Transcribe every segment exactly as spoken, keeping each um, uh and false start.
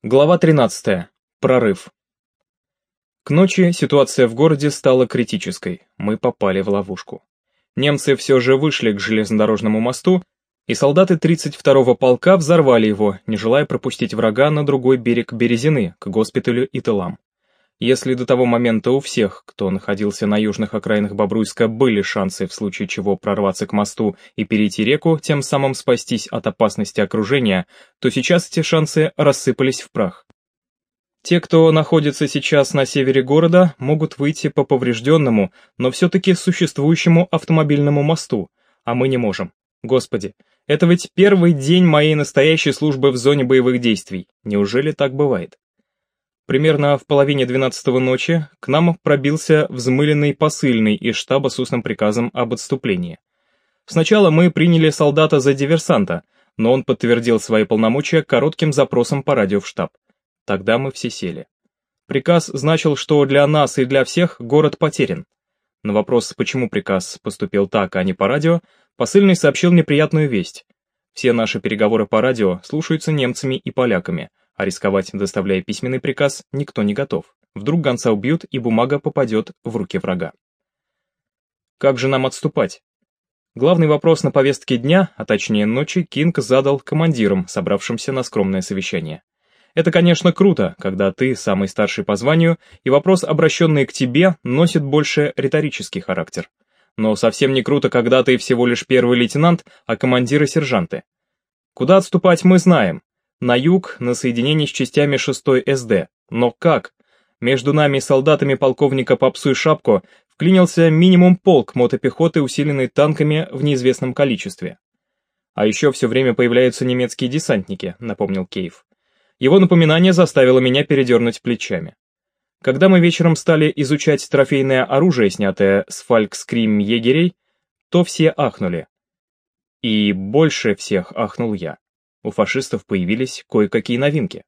Глава тринадцатая. Прорыв. К ночи ситуация в городе стала критической, мы попали в ловушку. Немцы все же вышли к железнодорожному мосту, и солдаты тридцать второго полка взорвали его, не желая пропустить врага на другой берег Березины, к госпиталю и тылам. Если до того момента у всех, кто находился на южных окраинах Бобруйска, были шансы в случае чего прорваться к мосту и перейти реку, тем самым спастись от опасности окружения, то сейчас эти шансы рассыпались в прах. Те, кто находится сейчас на севере города, могут выйти по поврежденному, но все-таки существующему автомобильному мосту, а мы не можем. Господи, это ведь первый день моей настоящей службы в зоне боевых действий. Неужели так бывает? Примерно в половине двенадцатого ночи к нам пробился взмыленный посыльный из штаба с устным приказом об отступлении. Сначала мы приняли солдата за диверсанта, но он подтвердил свои полномочия коротким запросом по радио в штаб. Тогда мы все сели. Приказ значил, что для нас и для всех город потерян. На вопрос, почему приказ поступил так, а не по радио, посыльный сообщил неприятную весть. Все наши переговоры по радио слушаются немцами и поляками, а рисковать, доставляя письменный приказ, никто не готов. Вдруг гонца убьют, и бумага попадет в руки врага. Как же нам отступать? Главный вопрос на повестке дня, а точнее ночи, Кинг задал командирам, собравшимся на скромное совещание. Это, конечно, круто, когда ты самый старший по званию, и вопрос, обращенный к тебе, носит больше риторический характер. Но совсем не круто, когда ты всего лишь первый лейтенант, а командиры сержанты. Куда отступать мы знаем. На юг, на соединении с частями шестой эс дэ. Но как? Между нами и солдатами полковника Попсу и Шапко вклинился минимум полк мотопехоты, усиленный танками в неизвестном количестве. А еще все время появляются немецкие десантники, напомнил Кейв. Его напоминание заставило меня передернуть плечами. Когда мы вечером стали изучать трофейное оружие, снятое с фалькскрим егерей, то все ахнули. И больше всех ахнул я. У фашистов появились кое-какие новинки.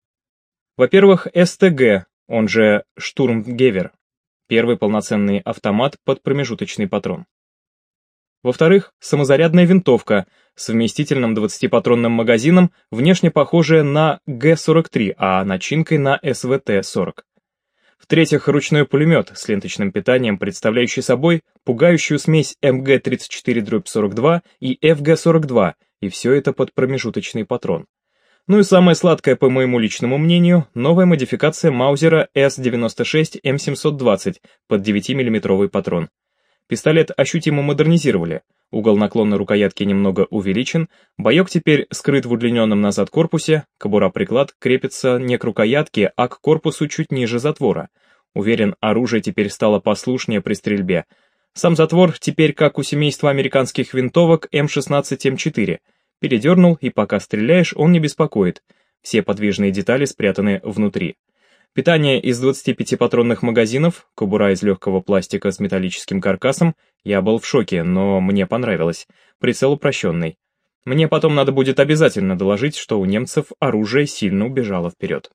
Во-первых, эс тэ гэ, он же Штурмгевер, первый полноценный автомат под промежуточный патрон. Во-вторых, самозарядная винтовка с вместительным двадцатипатронным магазином, внешне похожая на гэ сорок три, а начинкой на эс вэ тэ сорок. В-третьих, ручной пулемет с ленточным питанием, представляющий собой пугающую смесь эм гэ тридцать четыре сорок два и эф гэ сорок два, и все это под промежуточный патрон. Ну и самое сладкое, по моему личному мнению, новая модификация Маузера эс девяносто шесть эм семьсот двадцать под девятимиллиметровый патрон. Пистолет ощутимо модернизировали, угол наклона рукоятки немного увеличен, боек теперь скрыт в удлиненном назад корпусе, кобура-приклад крепится не к рукоятке, а к корпусу чуть ниже затвора. Уверен, оружие теперь стало послушнее при стрельбе. Сам затвор теперь как у семейства американских винтовок эм шестнадцать эм четыре. Передернул, и пока стреляешь, он не беспокоит. Все подвижные детали спрятаны внутри. Питание из двадцати пяти патронных магазинов, кобура из легкого пластика с металлическим каркасом. Я был в шоке, но мне понравилось. Прицел упрощенный. Мне потом надо будет обязательно доложить, что у немцев оружие сильно убежало вперед.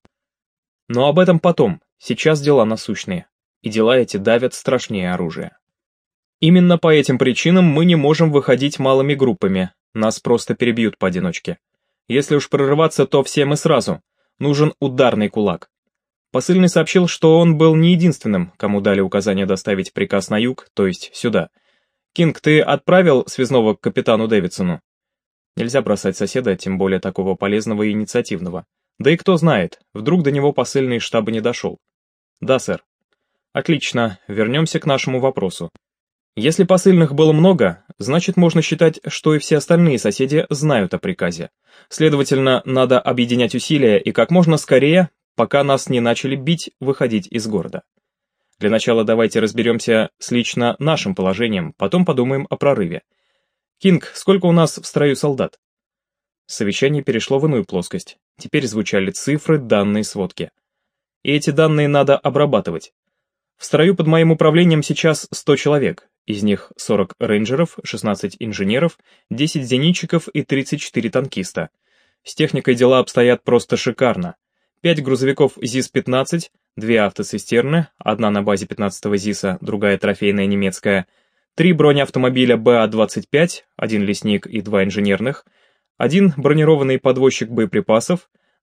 Но об этом потом. Сейчас дела насущные. И дела эти давят страшнее оружия. Именно по этим причинам мы не можем выходить малыми группами. Нас просто перебьют поодиночке. Если уж прорываться, то все мы сразу. Нужен ударный кулак. Посыльный сообщил, что он был не единственным, кому дали указание доставить приказ на юг, то есть сюда. «Кинг, ты отправил связного к капитану Дэвидсону?» Нельзя бросать соседа, тем более такого полезного и инициативного. Да и кто знает, вдруг до него посыльный из штаба не дошел. «Да, сэр». «Отлично, вернемся к нашему вопросу. Если посыльных было много, значит можно считать, что и все остальные соседи знают о приказе. Следовательно, надо объединять усилия и как можно скорее, пока нас не начали бить, выходить из города. Для начала давайте разберемся с лично нашим положением, потом подумаем о прорыве. Кинг, сколько у нас в строю солдат?» Совещание перешло в иную плоскость. Теперь звучали цифры, данные, сводки. И эти данные надо обрабатывать. В строю под моим управлением сейчас сто человек, из них сорок рейнджеров, шестнадцать инженеров, десять зенитчиков и тридцать четыре танкиста. С техникой дела обстоят просто шикарно. пять грузовиков зис пятнадцать, две автоцистерны, одна на базе пятнадцатого ЗИСа, другая трофейная немецкая, три бронеавтомобиля бэ а двадцать пять, один лесник и два инженерных, один бронированный подвозчик боеприпасов,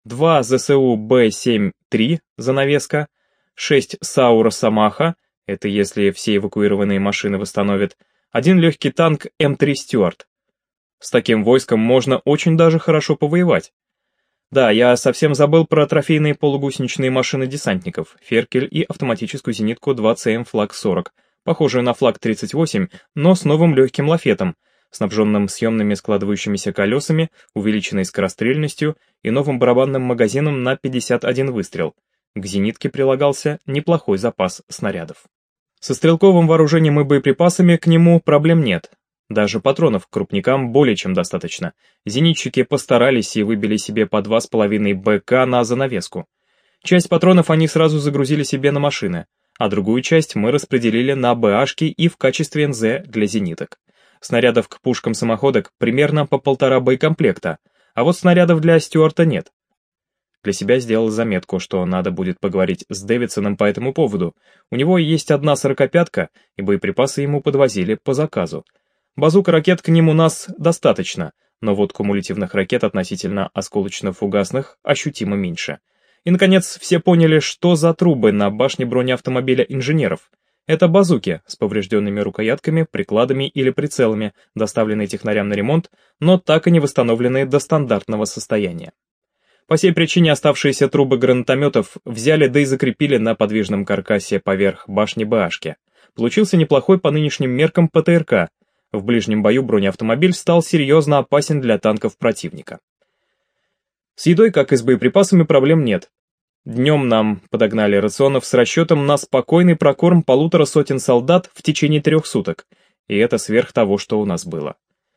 два ЗСУ Б семь три занавеска, шесть САУ «Росомаха», это если все эвакуированные машины восстановят, один легкий танк М три «Стюарт». С таким войском можно очень даже хорошо повоевать. Да, я совсем забыл про трофейные полугусеничные машины десантников, «Феркель» и автоматическую зенитку два Цэ Эм Флаг сорок, похожую на Флаг тридцать восемь, но с новым легким лафетом, снабженным съемными складывающимися колесами, увеличенной скорострельностью и новым барабанным магазином на пятьдесят один выстрел. К зенитке прилагался неплохой запас снарядов. Со стрелковым вооружением и боеприпасами к нему проблем нет. Даже патронов к крупникам более чем достаточно. Зенитчики постарались и выбили себе по два с половиной Бэ Ка на занавеску. Часть патронов они сразу загрузили себе на машины, а другую часть мы распределили на Бэ Ашки и в качестве Эн Зэ для зениток. Снарядов к пушкам самоходок примерно по полтора боекомплекта, а вот снарядов для Стюарта нет. Для себя сделал заметку, что надо будет поговорить с Дэвидсоном по этому поводу. У него есть одна сорокопятка, и боеприпасы ему подвозили по заказу. Базук-ракет к ним у нас достаточно, но вот кумулятивных ракет относительно осколочно-фугасных ощутимо меньше. И, наконец, все поняли, что за трубы на башне бронеавтомобиля инженеров. Это базуки с поврежденными рукоятками, прикладами или прицелами, доставленные технарям на ремонт, но так и не восстановленные до стандартного состояния. По сей причине оставшиеся трубы гранатометов взяли да и закрепили на подвижном каркасе поверх башни Бэ Ашки. Получился неплохой по нынешним меркам Пэ Тэ Эр Ка. В ближнем бою бронеавтомобиль стал серьезно опасен для танков противника. С едой, как и с боеприпасами, проблем нет. Днем нам подогнали рационов с расчетом на спокойный прокорм полутора сотен солдат в течение трех суток, и это сверх того, что у нас было.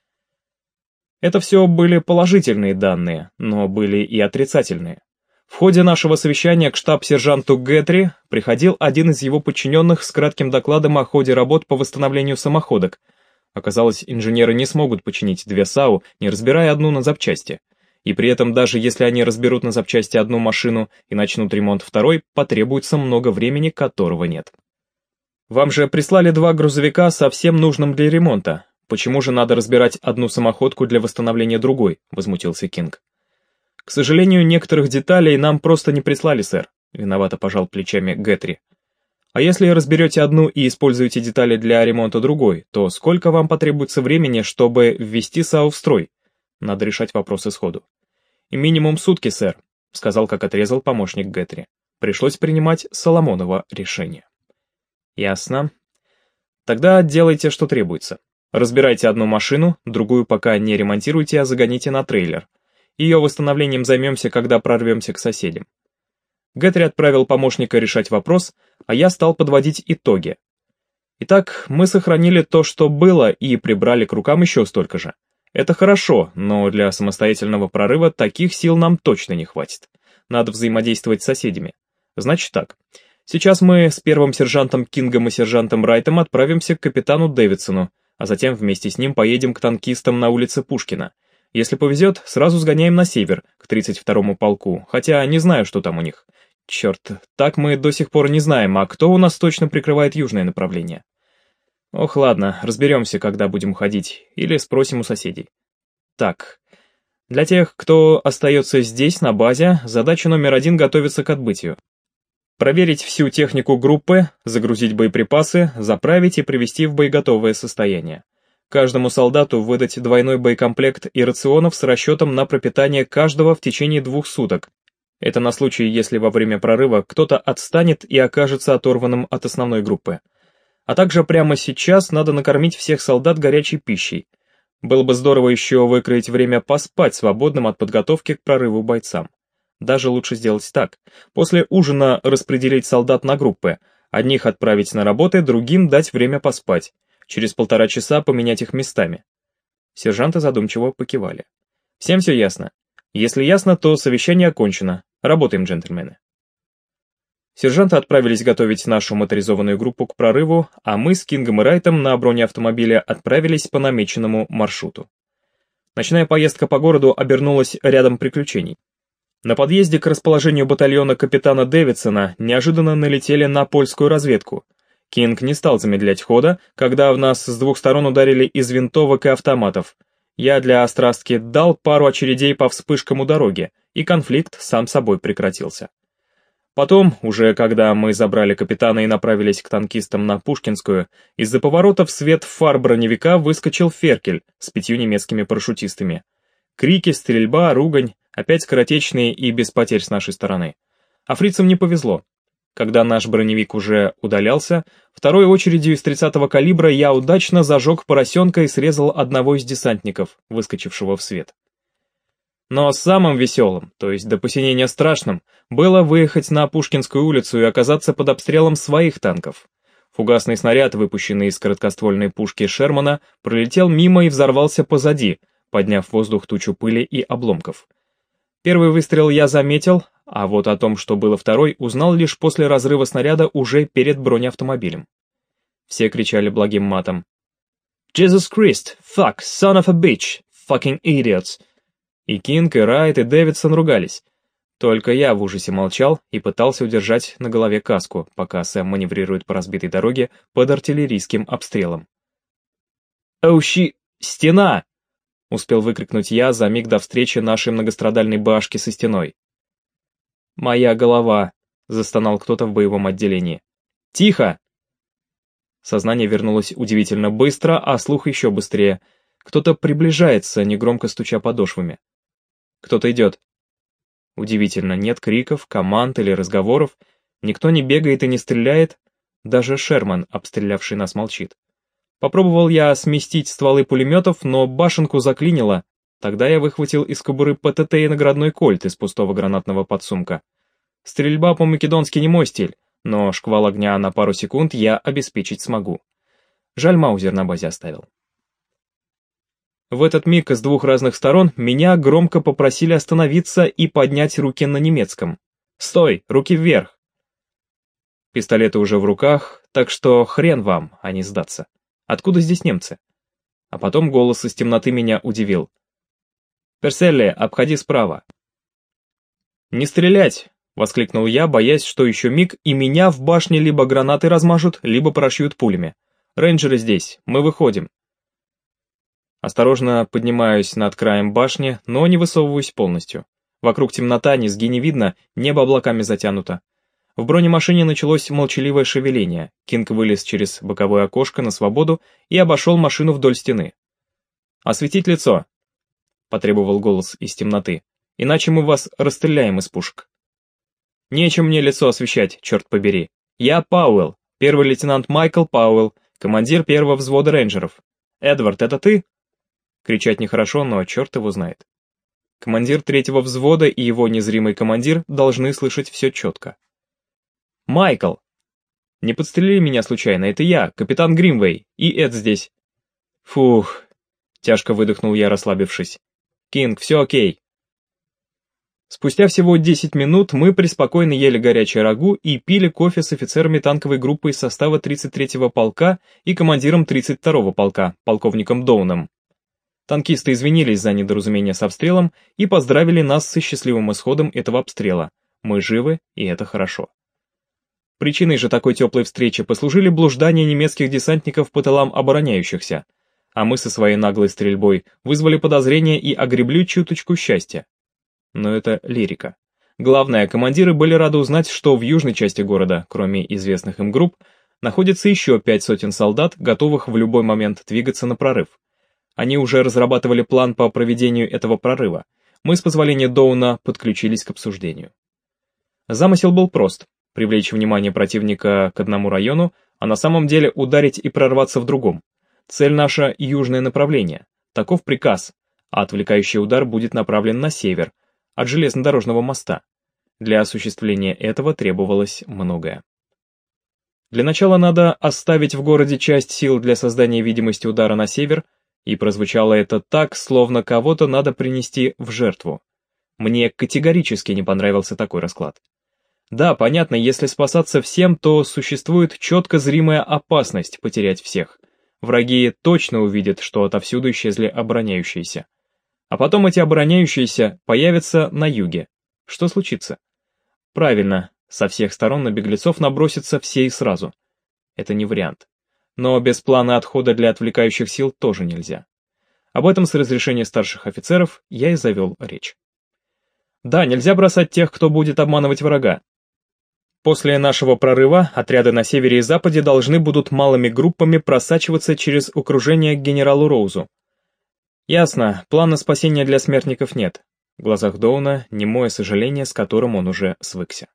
Это все были положительные данные, но были и отрицательные. В ходе нашего совещания к штаб-сержанту Гэтри приходил один из его подчиненных с кратким докладом о ходе работ по восстановлению самоходок. Оказалось, инженеры не смогут починить две САУ, не разбирая одну на запчасти. И при этом, даже если они разберут на запчасти одну машину и начнут ремонт второй, потребуется много времени, которого нет. Вам же прислали два грузовика со всем нужным для ремонта. Почему же надо разбирать одну самоходку для восстановления другой? Возмутился Кинг. К сожалению, некоторых деталей нам просто не прислали, сэр. Виновато пожал плечами Гэтри. А если разберете одну и используете детали для ремонта другой, то сколько вам потребуется времени, чтобы ввести САУ в строй? Надо решать вопросы сходу. И минимум сутки, сэр, сказал, как отрезал помощник Гэтри. Пришлось принимать Соломоново решение. Ясно. Тогда делайте, что требуется. Разбирайте одну машину, другую пока не ремонтируйте, а загоните на трейлер. Ее восстановлением займемся, когда прорвемся к соседям. Гэтри отправил помощника решать вопрос, а я стал подводить итоги. Итак, мы сохранили то, что было, и прибрали к рукам еще столько же. Это хорошо, но для самостоятельного прорыва таких сил нам точно не хватит. Надо взаимодействовать с соседями. Значит так, сейчас мы с первым сержантом Кингом и сержантом Райтом отправимся к капитану Дэвидсону, а затем вместе с ним поедем к танкистам на улице Пушкина. Если повезет, сразу сгоняем на север, к тридцать второму полку, хотя не знаю, что там у них. Черт, так мы до сих пор не знаем, а кто у нас точно прикрывает южное направление. Ох, ладно, разберемся, когда будем ходить, или спросим у соседей. Так, для тех, кто остается здесь, на базе, задача номер один — готовиться к отбытию. Проверить всю технику группы, загрузить боеприпасы, заправить и привести в боеготовое состояние. Каждому солдату выдать двойной боекомплект и рационов с расчетом на пропитание каждого в течение двух суток. Это на случай, если во время прорыва кто-то отстанет и окажется оторванным от основной группы. А также прямо сейчас надо накормить всех солдат горячей пищей. Было бы здорово еще выкроить время поспать свободным от подготовки к прорыву бойцам. Даже лучше сделать так. После ужина распределить солдат на группы. Одних отправить на работы, другим дать время поспать. Через полтора часа поменять их местами. Сержанты задумчиво покивали. Всем все ясно? Если ясно, то совещание окончено. Работаем, джентльмены. Сержанты отправились готовить нашу моторизованную группу к прорыву, а мы с Кингом и Райтом на бронеавтомобиле отправились по намеченному маршруту. Ночная поездка по городу обернулась рядом приключений. На подъезде к расположению батальона капитана Дэвидсона неожиданно налетели на польскую разведку. Кинг не стал замедлять хода, когда в нас с двух сторон ударили из винтовок и автоматов. Я для острастки дал пару очередей по вспышкам у дороги, и конфликт сам собой прекратился. Потом, уже когда мы забрали капитана и направились к танкистам на Пушкинскую, из-за поворота в свет фар броневика выскочил Феркель с пятью немецкими парашютистами. Крики, стрельба, ругань, опять скоротечные и без потерь с нашей стороны. А фрицам не повезло. Когда наш броневик уже удалялся, второй очередью из тридцатого калибра я удачно зажег поросенка и срезал одного из десантников, выскочившего в свет. Но самым веселым, то есть до посинения страшным, было выехать на Пушкинскую улицу и оказаться под обстрелом своих танков. Фугасный снаряд, выпущенный из короткоствольной пушки Шермана, пролетел мимо и взорвался позади, подняв в воздух тучу пыли и обломков. Первый выстрел я заметил, а вот о том, что было второй, узнал лишь после разрыва снаряда уже перед бронеавтомобилем. Все кричали благим матом. «Jesus Christ! Fuck! Son of a bitch! Fucking idiots!» И Кинг, и Райт, и Дэвидсон ругались. Только я в ужасе молчал и пытался удержать на голове каску, пока Сэм маневрирует по разбитой дороге под артиллерийским обстрелом. «Оу, щи... Стена!» — успел выкрикнуть я за миг до встречи нашей многострадальной башки со стеной. «Моя голова!» — застонал кто-то в боевом отделении. «Тихо!» Сознание вернулось удивительно быстро, а слух еще быстрее. Кто-то приближается, негромко стуча подошвами. Кто-то идет. Удивительно, нет криков, команд или разговоров, никто не бегает и не стреляет, даже Шерман, обстрелявший нас, молчит. Попробовал я сместить стволы пулеметов, но башенку заклинило. Тогда я выхватил из кобуры ПТТ и наградной кольт из пустого гранатного подсумка. Стрельба по-македонски не мой стиль, но шквал огня на пару секунд я обеспечить смогу. Жаль, маузер на базе оставил. В этот миг с двух разных сторон меня громко попросили остановиться и поднять руки на немецком. «Стой! Руки вверх!» Пистолеты уже в руках, так что хрен вам, а не сдаться. Откуда здесь немцы? А потом голос из темноты меня удивил. «Перселли, обходи справа!» «Не стрелять!» — воскликнул я, боясь, что еще миг, и меня в башне либо гранаты размажут, либо прошьют пулями. «Рейнджеры здесь, мы выходим!» Осторожно поднимаюсь над краем башни, но не высовываюсь полностью. Вокруг темнота, низги не видно, небо облаками затянуто. В бронемашине началось молчаливое шевеление. Кинг вылез через боковое окошко на свободу и обошел машину вдоль стены. «Осветить лицо!» — потребовал голос из темноты. «Иначе мы вас расстреляем из пушек». «Нечем мне лицо освещать, черт побери. Я Пауэлл, первый лейтенант Майкл Пауэлл, командир первого взвода рейнджеров. Эдвард, это ты?» Кричать нехорошо, но черт его знает. Командир третьего взвода и его незримый командир должны слышать все четко. «Майкл! Не подстрели меня случайно, это я, капитан Гримвей, и Эд здесь». «Фух!» — тяжко выдохнул я, расслабившись. «Кинг, все окей». Спустя всего десять минут мы преспокойно ели горячее рагу и пили кофе с офицерами танковой группы из состава тридцать третьего полка и командиром тридцать второго полка, полковником Доуном. Танкисты извинились за недоразумение с обстрелом и поздравили нас со счастливым исходом этого обстрела. Мы живы, и это хорошо. Причиной же такой теплой встречи послужили блуждания немецких десантников по тылам обороняющихся, а мы со своей наглой стрельбой вызвали подозрения и огребли чуточку счастья. Но это лирика. Главное, командиры были рады узнать, что в южной части города, кроме известных им групп, находится еще пять сотен солдат, готовых в любой момент двигаться на прорыв. Они уже разрабатывали план по проведению этого прорыва. Мы, с позволения Доуна, подключились к обсуждению. Замысел был прост — привлечь внимание противника к одному району, а на самом деле ударить и прорваться в другом. Цель наша — южное направление. Таков приказ, а отвлекающий удар будет направлен на север, от железнодорожного моста. Для осуществления этого требовалось многое. Для начала надо оставить в городе часть сил для создания видимости удара на север, и прозвучало это так, словно кого-то надо принести в жертву. Мне категорически не понравился такой расклад. Да, понятно, если спасаться всем, то существует четко зримая опасность потерять всех. Враги точно увидят, что отовсюду исчезли обороняющиеся. А потом эти обороняющиеся появятся на юге. Что случится? Правильно, со всех сторон на беглецов набросятся все и сразу. Это не вариант. Но без плана отхода для отвлекающих сил тоже нельзя. Об этом с разрешения старших офицеров я и завел речь. Да, нельзя бросать тех, кто будет обманывать врага. После нашего прорыва отряды на севере и западе должны будут малыми группами просачиваться через окружение к генералу Роузу. Ясно, плана спасения для смертников нет. В глазах Доуна немое сожаление, с которым он уже свыкся.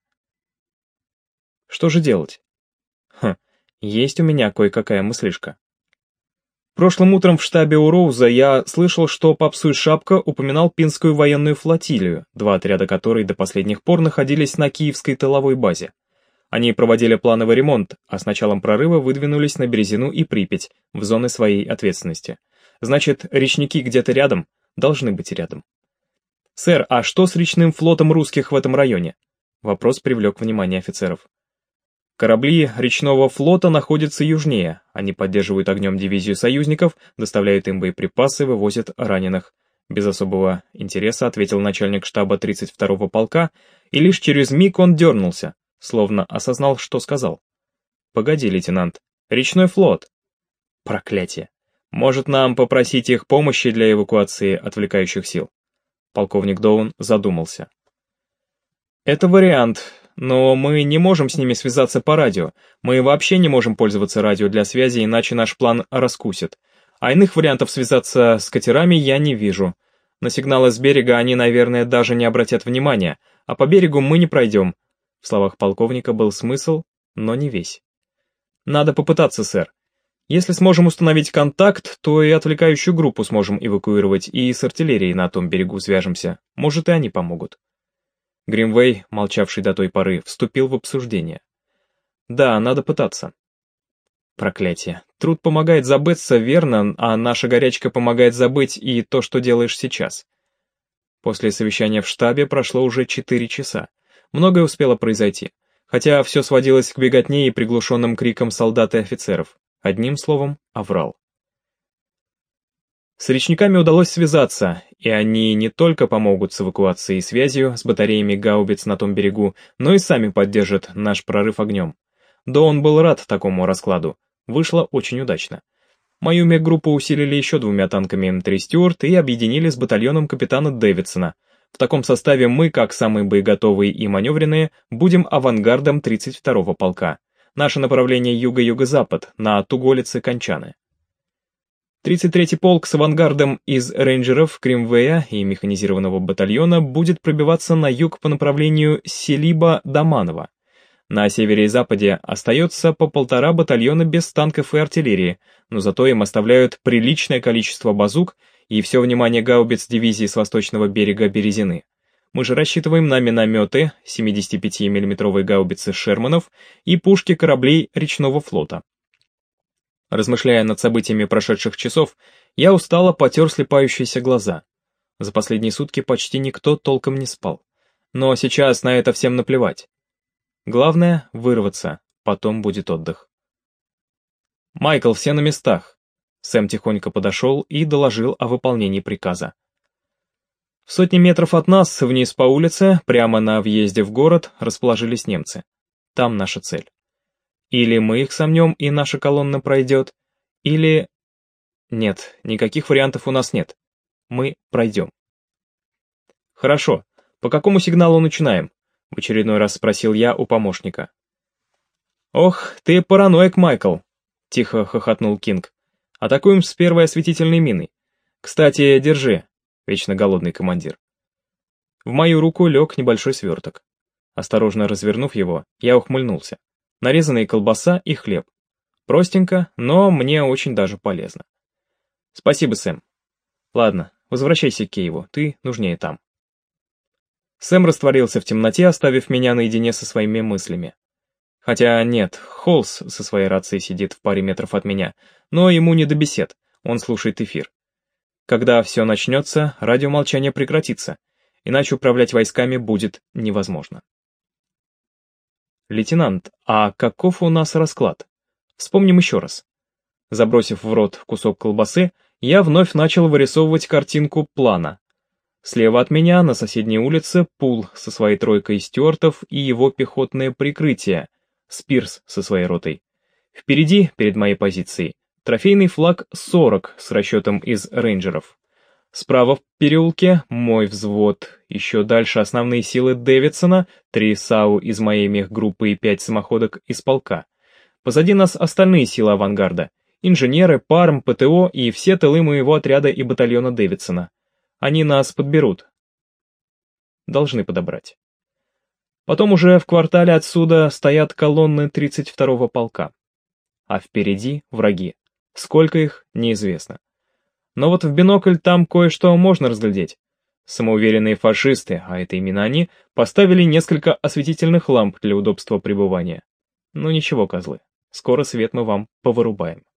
Что же делать? Хм, есть у меня кое-какая мыслишка. Прошлым утром в штабе у Роуза я слышал, что Попсуй Шапка упоминал Пинскую военную флотилию, два отряда которой до последних пор находились на Киевской тыловой базе. Они проводили плановый ремонт, а с началом прорыва выдвинулись на Березину и Припять, в зоны своей ответственности. Значит, речники где-то рядом, должны быть рядом. «Сэр, а что с речным флотом русских в этом районе?» Вопрос привлек внимание офицеров. Корабли речного флота находятся южнее, они поддерживают огнем дивизию союзников, доставляют им боеприпасы, вывозят раненых. Без особого интереса ответил начальник штаба тридцать второго полка, и лишь через миг он дернулся, словно осознал, что сказал. «Погоди, лейтенант, речной флот». Проклятие. Может, нам попросить их помощи для эвакуации отвлекающих сил? Полковник Доун задумался. Это вариант, но мы не можем с ними связаться по радио. Мы вообще не можем пользоваться радио для связи, иначе наш план раскусит. А иных вариантов связаться с катерами я не вижу. На сигналы с берега они, наверное, даже не обратят внимания, а по берегу мы не пройдем. В словах полковника был смысл, но не весь. Надо попытаться, сэр. Если сможем установить контакт, то и отвлекающую группу сможем эвакуировать, и с артиллерией на том берегу свяжемся. Может, и они помогут. Гримвей, молчавший до той поры, вступил в обсуждение. Да, надо пытаться. Проклятие. Труд помогает забыться, верно, а наша горячка помогает забыть и то, что делаешь сейчас. После совещания в штабе прошло уже четыре часа. Многое успело произойти, хотя все сводилось к беготне и приглушенным крикам солдат и офицеров. Одним словом, аврал. С речниками удалось связаться, и они не только помогут с эвакуацией и связью с батареями гаубиц на том берегу, но и сами поддержат наш прорыв огнем. Доун был рад такому раскладу. Вышло очень удачно. Мою мег-группу усилили еще двумя танками эм три Стюарт и объединили с батальоном капитана Дэвидсона. В таком составе мы, как самые боеготовые и маневренные, будем авангардом тридцать второго полка. Наше направление юго-юго-запад, на Туголицы-Кончаны. тридцать третий полк с авангардом из рейнджеров Кримвея и механизированного батальона будет пробиваться на юг по направлению Селиба-Доманово. На севере и западе остается по полтора батальона без танков и артиллерии, но зато им оставляют приличное количество базук и все внимание гаубиц дивизии с восточного берега Березины. Мы же рассчитываем на минометы, семидесятипятимиллиметровые гаубицы Шерманов и пушки кораблей речного флота. Размышляя над событиями прошедших часов, я устало потер слепающиеся глаза. За последние сутки почти никто толком не спал. Но сейчас на это всем наплевать. Главное — вырваться, потом будет отдых. «Майкл, все на местах!» Сэм тихонько подошел и доложил о выполнении приказа. В сотне метров от нас, вниз по улице, прямо на въезде в город, расположились немцы. Там наша цель. Или мы их сомнем, и наша колонна пройдет, или... Нет, никаких вариантов у нас нет. Мы пройдем. Хорошо. По какому сигналу начинаем? В очередной раз спросил я у помощника. Ох, ты параноик, Майкл, тихо хохотнул Кинг. Атакуем с первой осветительной миной. Кстати, держи. Вечно голодный командир. В мою руку лег небольшой сверток. Осторожно развернув его, я ухмыльнулся. Нарезанная колбаса и хлеб. Простенько, но мне очень даже полезно. Спасибо, Сэм. Ладно, возвращайся к Киеву, ты нужнее там. Сэм растворился в темноте, оставив меня наедине со своими мыслями. Хотя нет, Холлс со своей рацией сидит в паре метров от меня, но ему не до бесед, он слушает эфир. Когда все начнется, радиомолчание прекратится, иначе управлять войсками будет невозможно. Лейтенант, а каков у нас расклад? Вспомним еще раз. Забросив в рот кусок колбасы, я вновь начал вырисовывать картинку плана. Слева от меня, на соседней улице, Пул со своей тройкой стюартов и его пехотное прикрытие, Спирс со своей ротой. Впереди, перед моей позицией, Трофейный флаг сорок с расчетом из рейнджеров. Справа в переулке мой взвод, еще дальше основные силы Дэвидсона, три САУ из моей мехгруппы и пять самоходок из полка. Позади нас остальные силы авангарда, инженеры, ПАРМ, ПТО и все тылы моего отряда и батальона Дэвидсона. Они нас подберут. Должны подобрать. Потом уже в квартале отсюда стоят колонны тридцать второго полка. А впереди враги. Сколько их, неизвестно. Но вот в бинокль там кое-что можно разглядеть. Самоуверенные фашисты, а это именно они, поставили несколько осветительных ламп для удобства пребывания. Ну ничего, козлы, скоро свет мы вам повырубаем.